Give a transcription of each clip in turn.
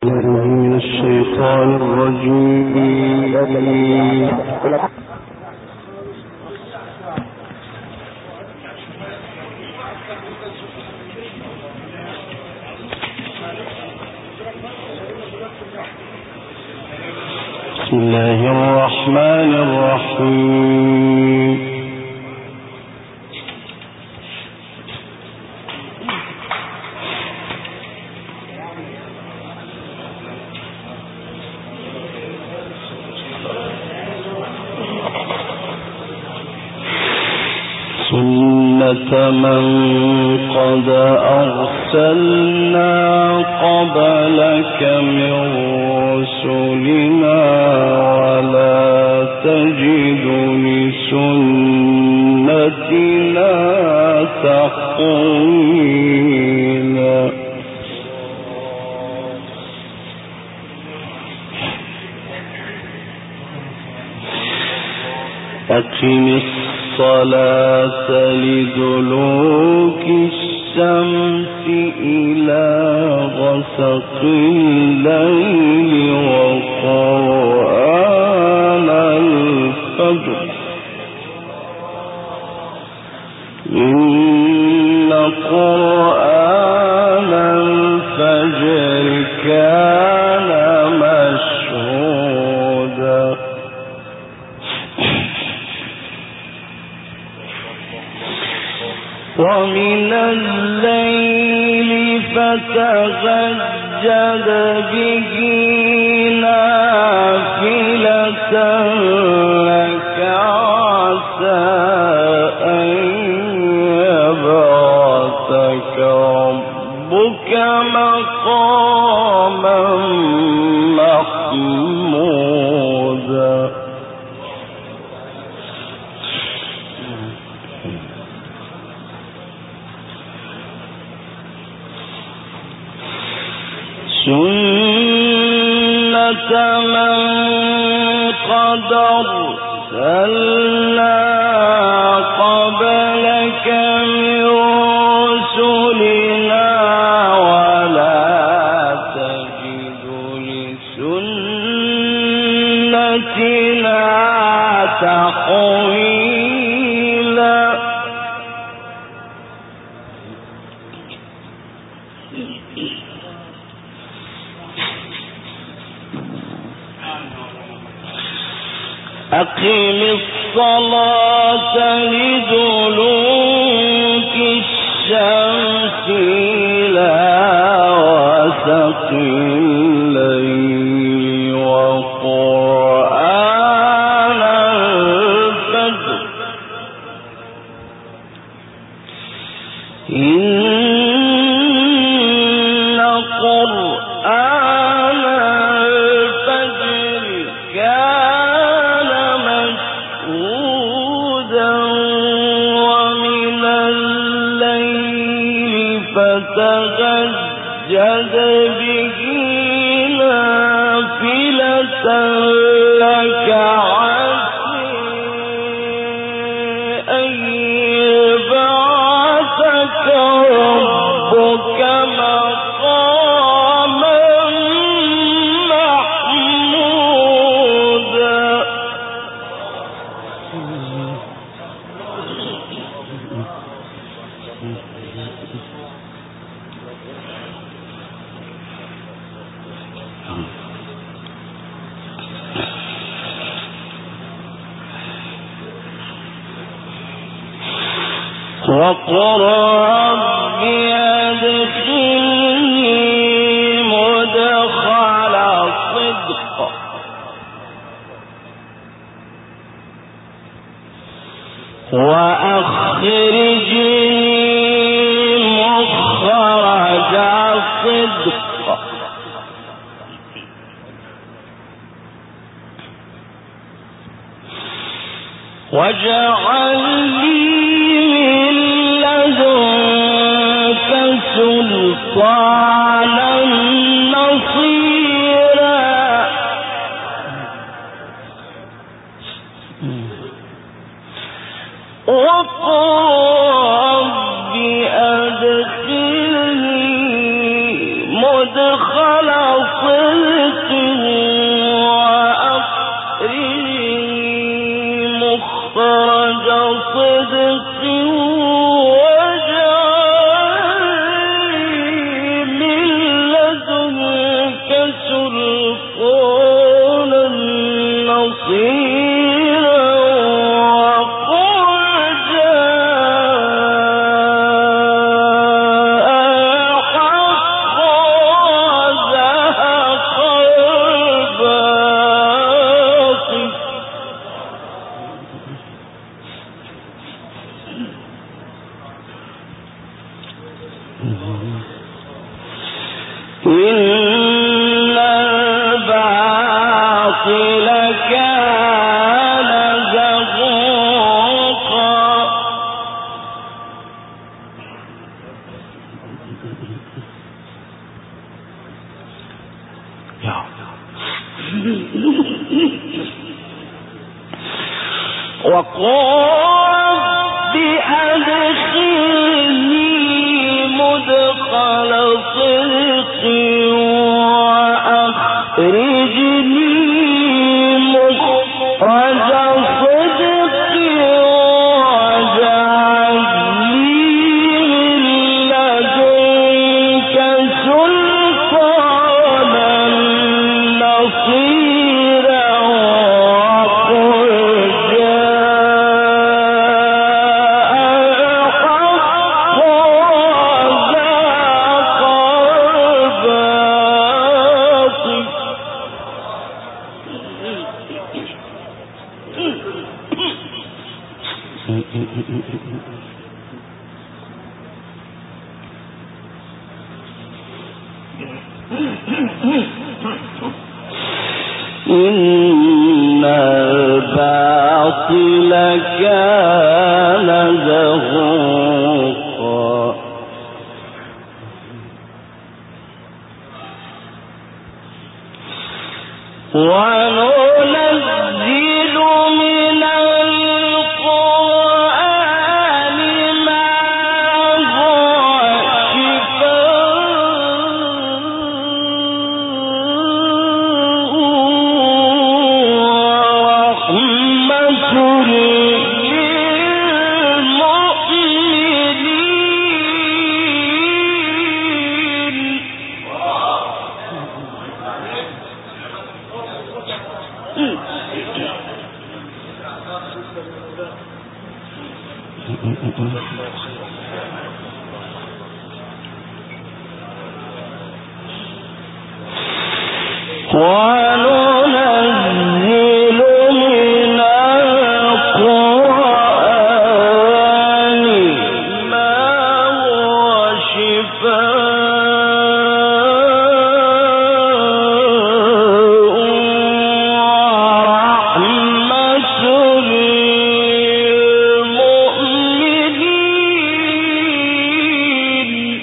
من الشيطان الرجيم. بسم الله الرحمن الرحيم. سنة من قد أرسلنا قبلك من رسلنا ولا تجد لسنتنا تحويلا. أقم الصلاة لدلوك الشمس إلى غسق الليل وقرآن الفجر إن قرآن الفجر كان مشهودا. ومن الليل فتهجد به نافلة لك عسى أن يبعثك ربك مقاما محمودا. سنة من قد أرسلنا قبلك من رسلنا ولا تجد لسنتنا تحويلا. أقم الصلاة لدلوك الشمس إلى غسق الليل وقرآن الفجر إن قرآن الفجر كان مشهودا. ومن الليل فتهجد به نافلة لك عسى أن يبعثك ربك مقاما محمودا. وقل رب أدخلني مدخل صدق وأخرجني مخرج صدق واجعل لي من لدنك سلطانا نصيرا. وقل رب أدخلني مدخل صدق وقال بأدخلني مدخل صدق وأخرجني مخرج صدق واجعل لي من لدنك سلطانا نصيرا وقل جاء الحق وزهق الباطل إن الباطل كان زهوقا وننزل من القرآن ما هو وننزل من القرآن ما هو شفاء ورحمة للمؤمنين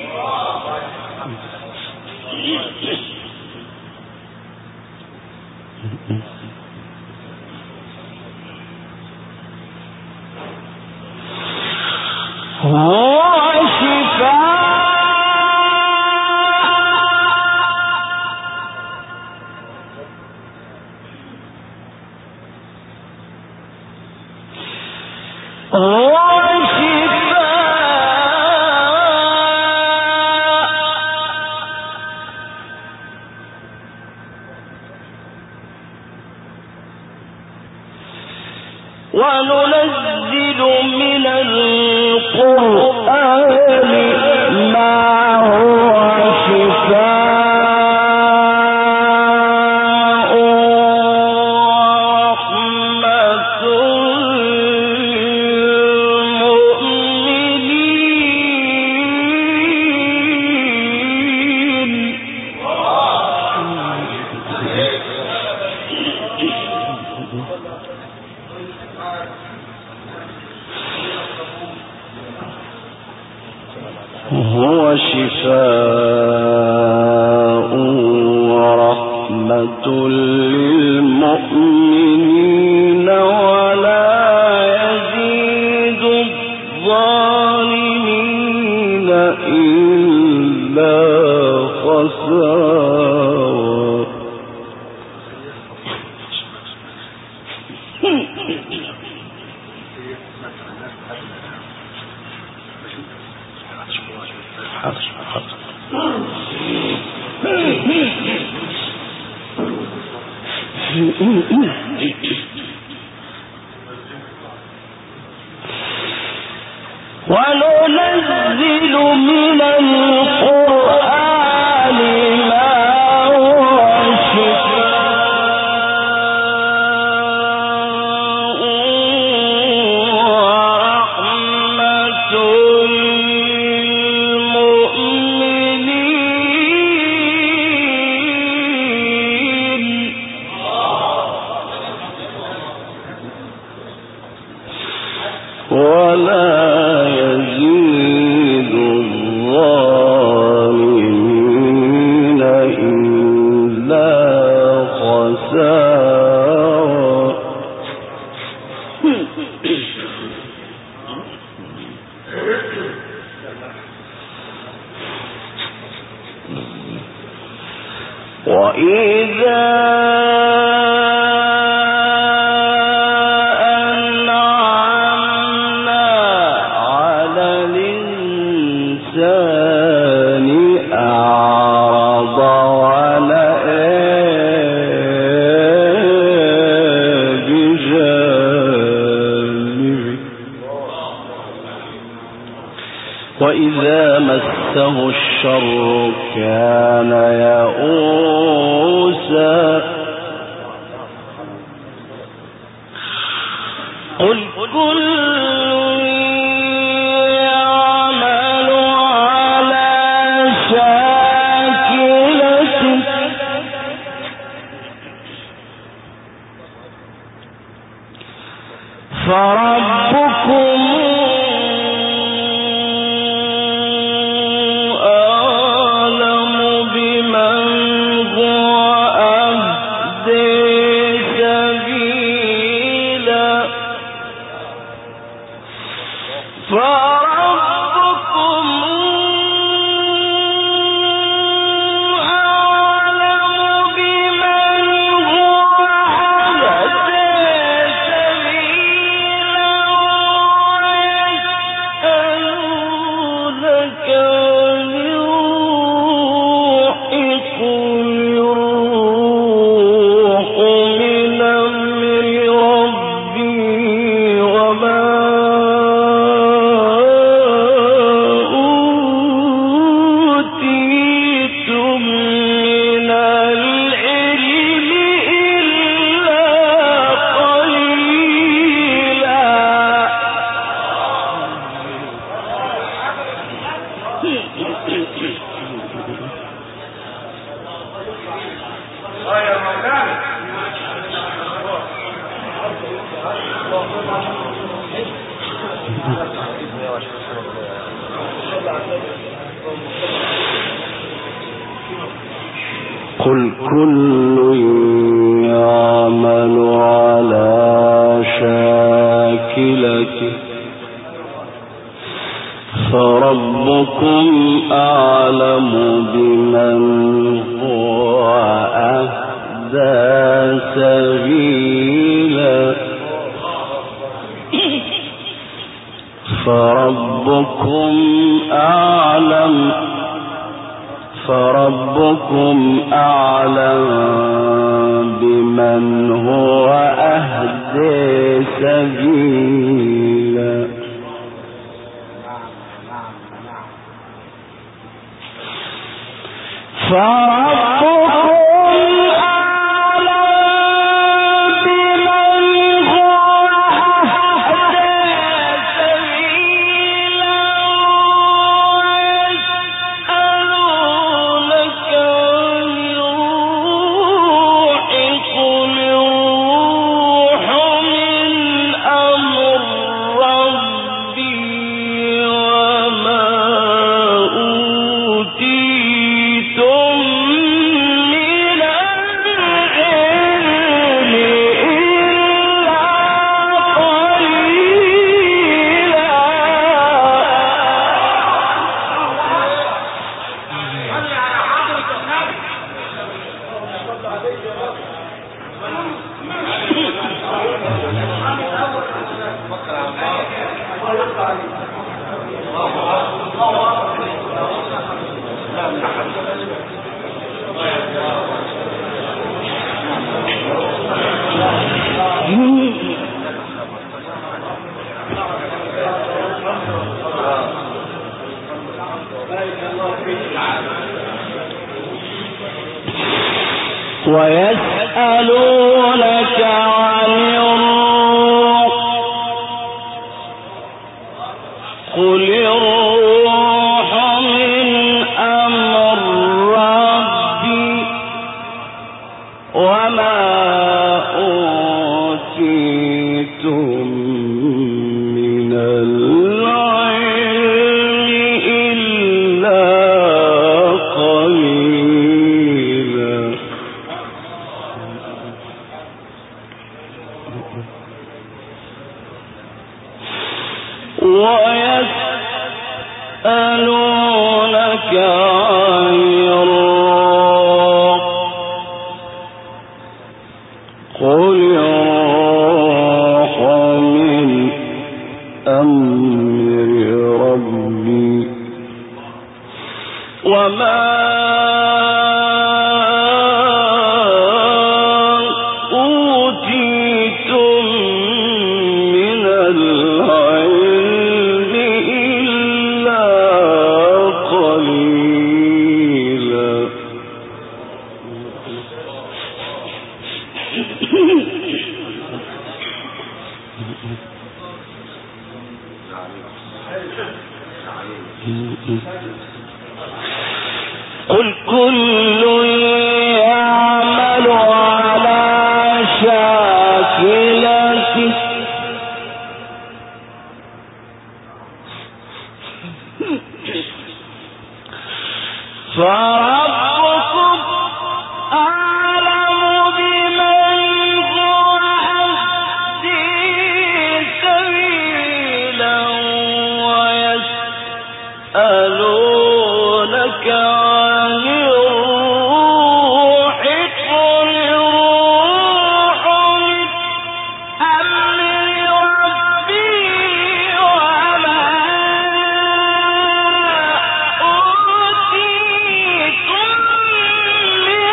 وننزل من القرآن ما هو شفاء ورحمة للمؤمنين هو شفاء ورحمة للمؤمنين ولا يزيد الظالمين إلا خسارا وننزل من القرآن ما هو شفاء ورحمة للمؤمنين وإذا أنعمنا على الإنسان أعرض ونأى بجانبه وإذا مسه الشر كان يئوسا قل كل يعمل على شاكلته فربكم قل كل يعمل على شاكلته فربكم أعلم بمن هو أهدى سبيلا فربكم أعلم بمن هو أهدى سبيلا ويسألونك عن الروح قل الروح من أمر ربي وما أوتيتم من العلم إلا قليلا ويسألونك عن الروح قل كل يعمل على شاكلته فربكم أعلم بمن هو أهدي سبيلا ويسألونك عن الروح قل الروح من أمر ربي وما أوتيتم من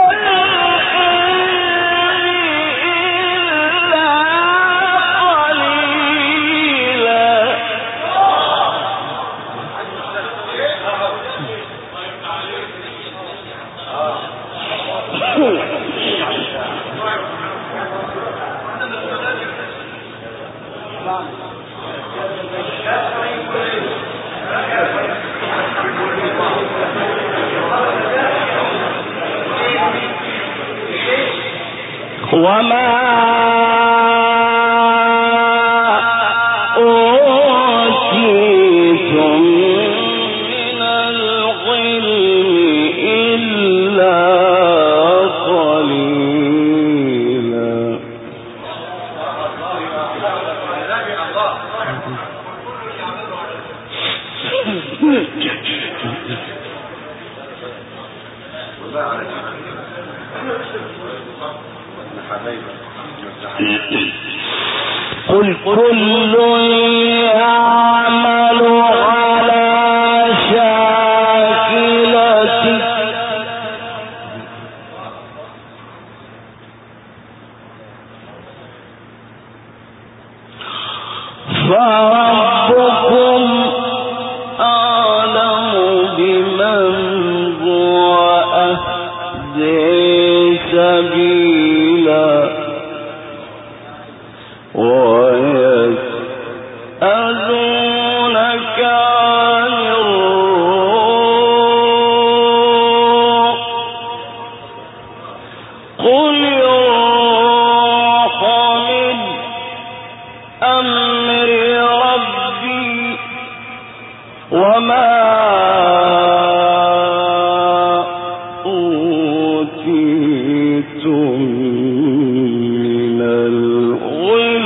وما أوتيتم من العلم إلا قليلا قل كل يعمل على شاكلته فربكم أعلم بمن هو أهدي سبيلا ويسألونك عن الروح قل الروح من أمر ربي وما أوتيتم من العلم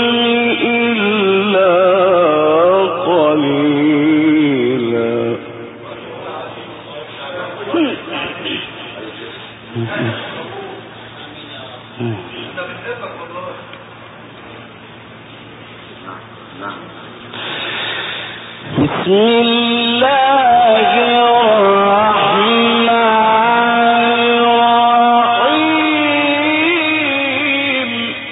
إلا قليلا بسم الله الرحمن الرحيم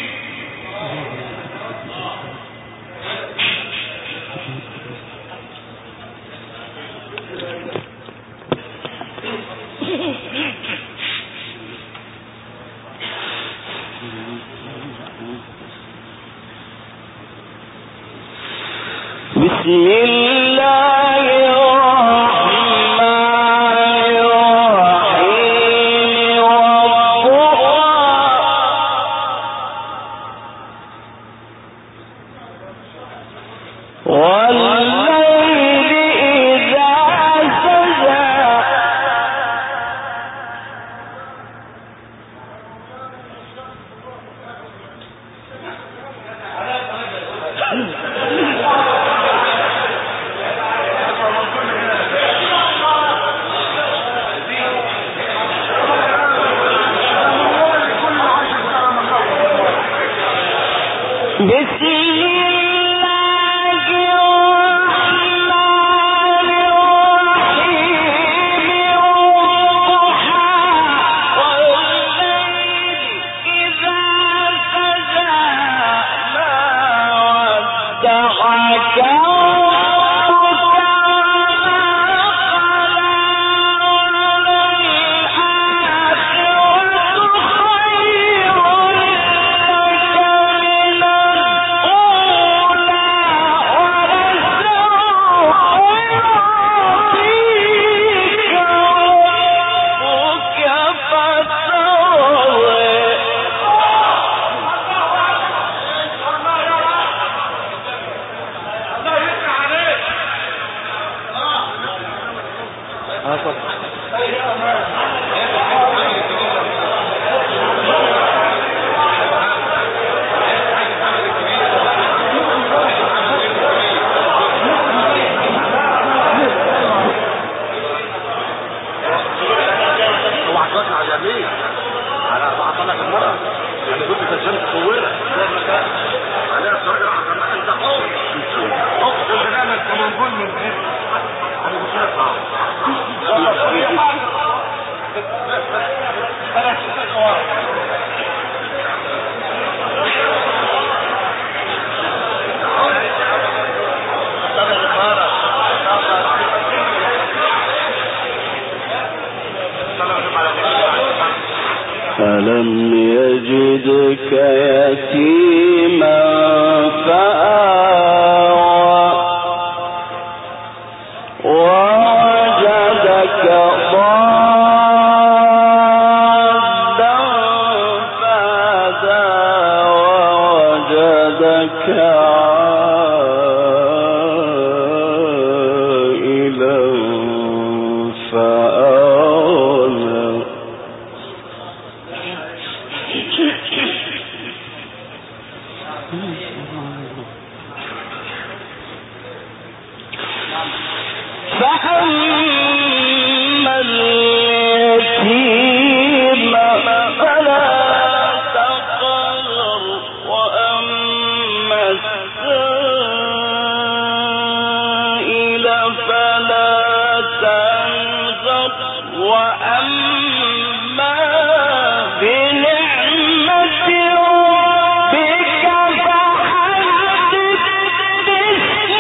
بسم الله الرحمن الرحيم والليل إذا سجى بسم الله الرحمن الرحيم والضحى والليل إذا سجى ما ودعك ربك وما قلى وللآخرة ألم يجدك يتيما فآوى ووجدك ضالا فهدى ووجدك عائلا فأغنى فأما اليتيم فلا تقهر وأما السائل فلا تنهر وأما بنعمة ربك فحدث بسم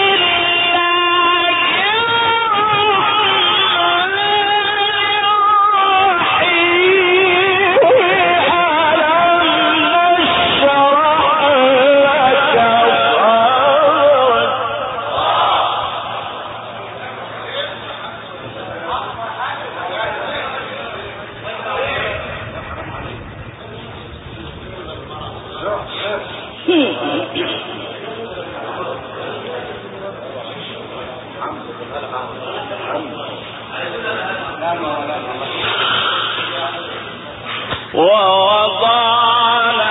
ووضعنا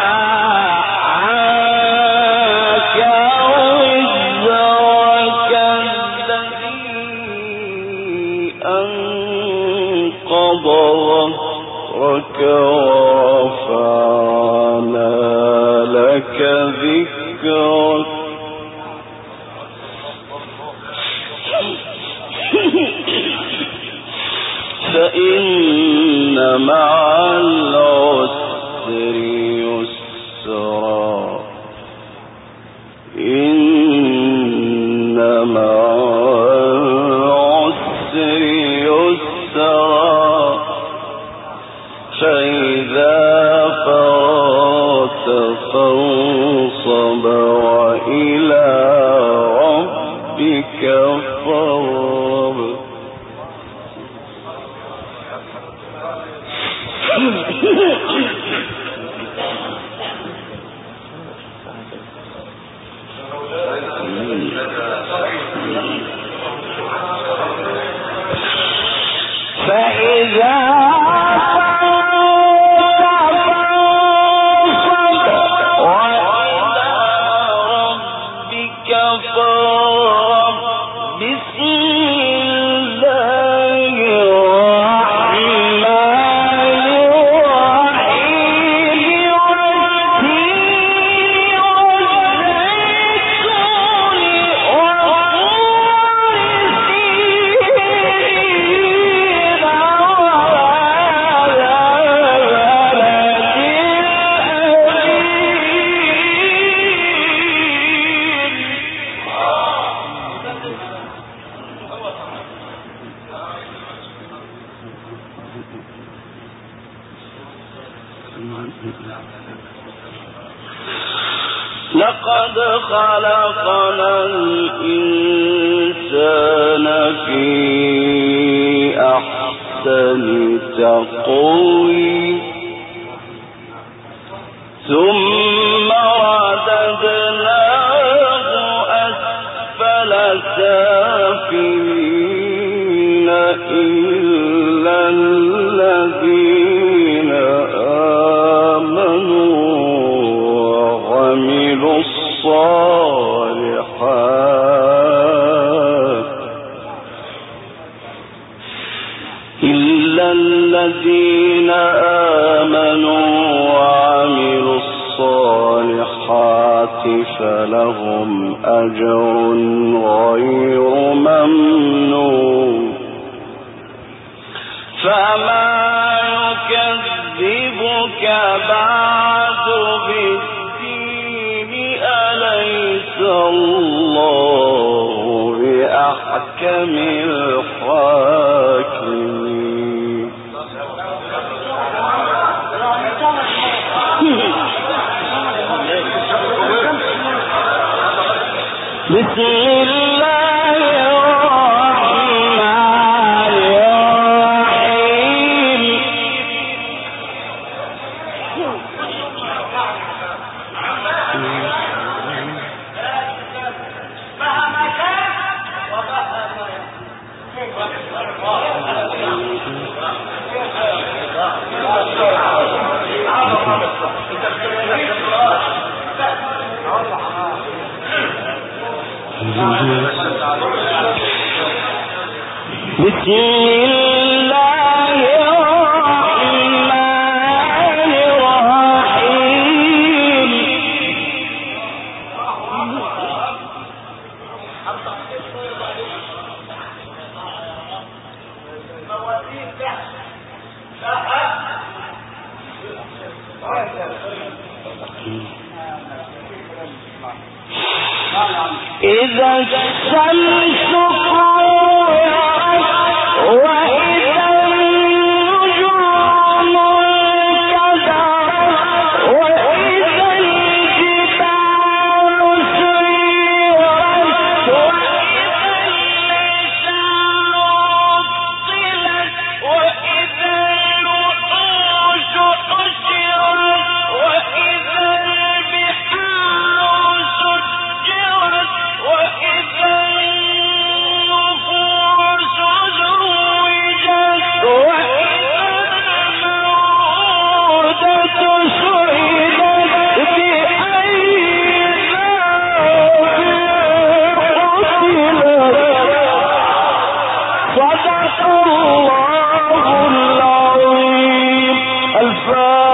عنك وزرك الذي أنقض ظهرك ورفعنا لك ذكرك فإن مع العسر يسرا إن مع العسر يسرا فإذا فرغت فانصب وإلى ربك فارغب فإذا لقد خلقنا الإنسان في أحسن تقويم ثم رددناه أسفل سافلين إلا الذين آمنوا وعملوا الصالحات إلا الذين آمنوا وعملوا الصالحات فلهم أجر غير ممنون فما يكذبك بعد بالدين أليس الله بأحكم الحاكمين بسم الله الرحمن الرحيم بسم الله الرحمن الرحيم إذا الشمس كورت وإذا النجوم انكدرت وإذا الجبال سيرت وإذا العشار عطلت وإذا الوحوش حشرت وإذا البحار سجرت وإذا النفوس زوجت وإذا الموءودة سئلت بأي ذنب قتلت صدق الله العظيم. الفاتحة.